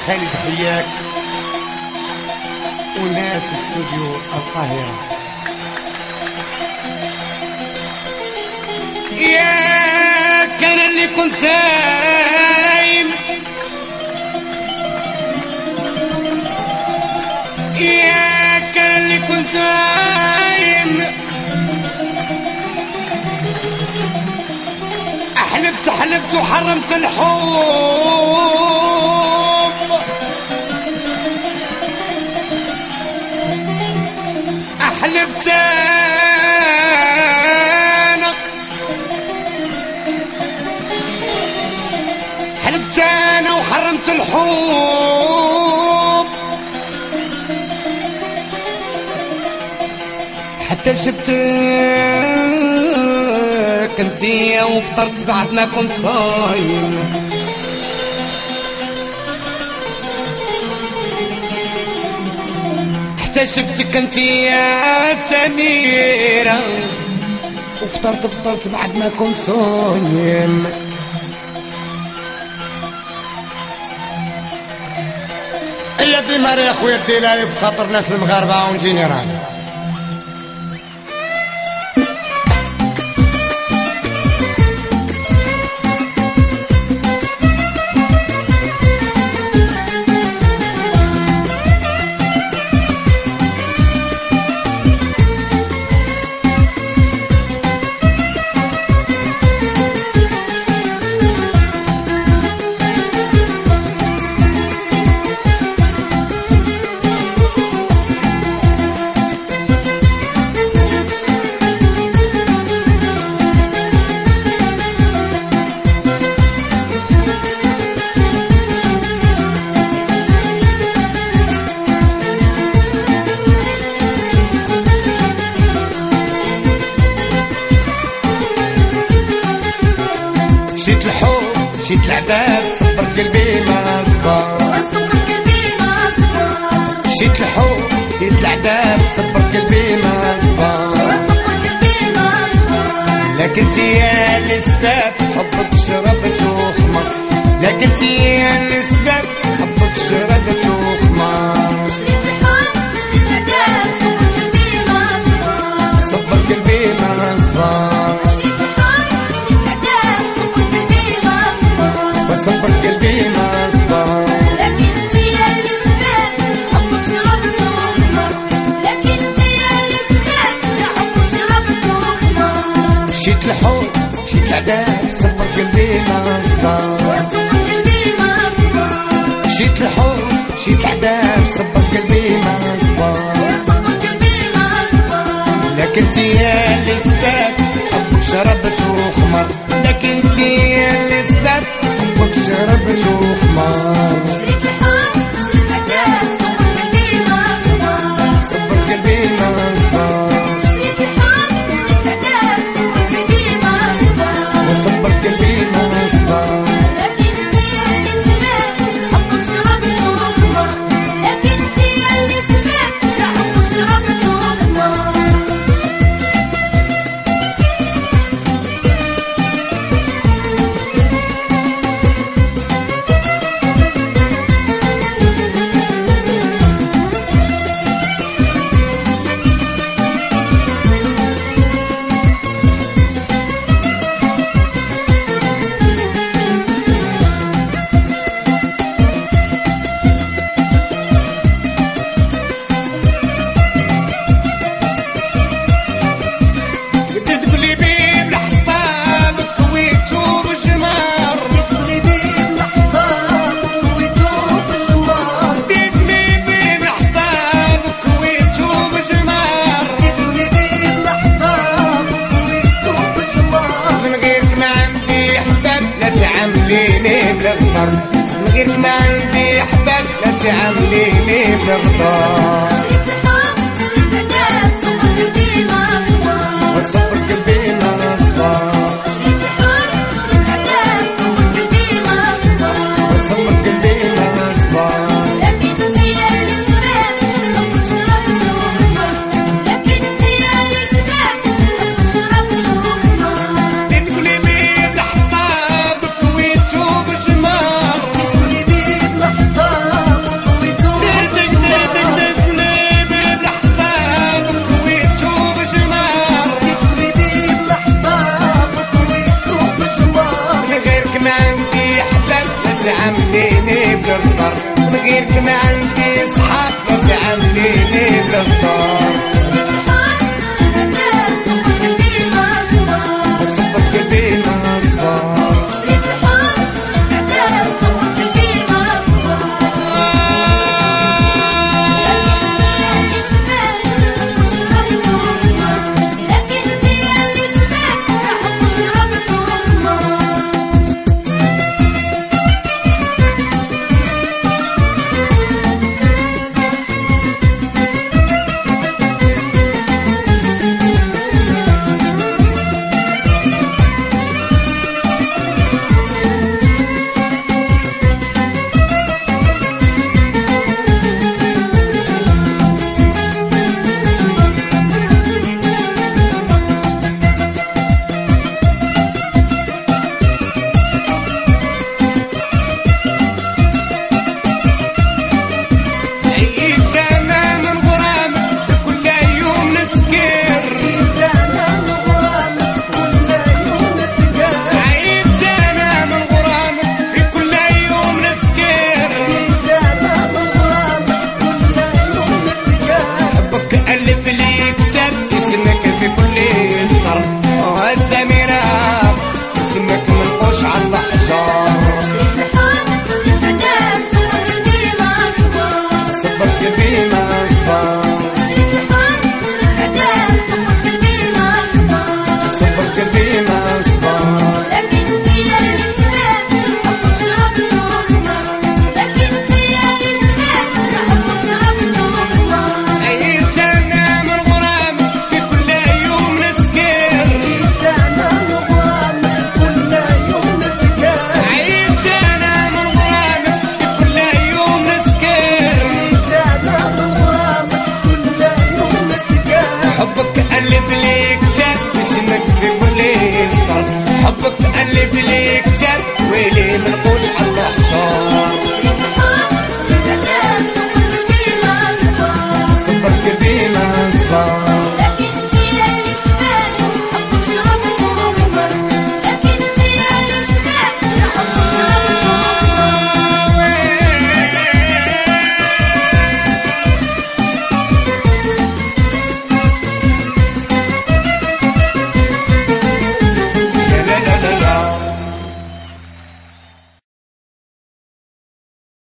خالد حياك وناس استوديو القاهرة. يا كان اللي كنت نايم، يا كان اللي كنت نايم، حلفت وحرمت الحب، حلفت انا وحرمت الحب، حتى شفتك انتيا وفطرت بعد ما كنت صايم، حتى شفتك انتيا سميرة وفطرت بعد ما كنت صايم. يا دي ماري يا خويا الديلاري في خاطر ناس المغاربة اون جينيرال. شيت الحب شيت العذاب صبر قلبي ما صبر، شيت الحب شيت العذاب صبر قلبي ما صبر، لكن يا الاسباب حبك شربت وخمر، لكن يا الاسباب حبك شربت وخمر، صبر قلبي ما صبر، صبر قلبي ما صبر، لكن انت يا الاسباب حبك شربت وخمر، لكن انت يا الاسباب حبك شربت وخمر، شيت الحب شيت العذاب صبر قلبي ما صبر، صبر قلبي ما صبر، شيت الحب شيت العذاب صبر قلبي ما صبر، صبر قلبي ما صبر، لكن انت يا الاسباب حبك شربت وخمر، لكن انت يا الاسباب حبك شربت وخمر، شريت الحب شريت العذاب صبر قلبي ما صبر، صبر قلبي ما صبر، شريت الحب شريت العذاب صبر قلبي ما صبر، وصبر قلبي ما صبر، لكن انت يا الاسباب حبك شربت وخمر، لكن انت يا الاسباب حبك شربت وخمر. من غيرك ما عندي احباب لا تعامليني بالغدار، شريت الحب شريت العذاب صبر قلبي ما صبر، وصبر قلبي ما صبر، شريت الحب شريت العذاب صبر قلبي ما صبر، وصبر قلبي ما صبر، لكن انت يا الاسباب حبك شربت وخمر، لكن انت يا الاسباب حبك شربت وخمر. تقولي بيد حطابك ويتوب جمار، تقولي بيد الحطاب غيرك ما عندي صحاب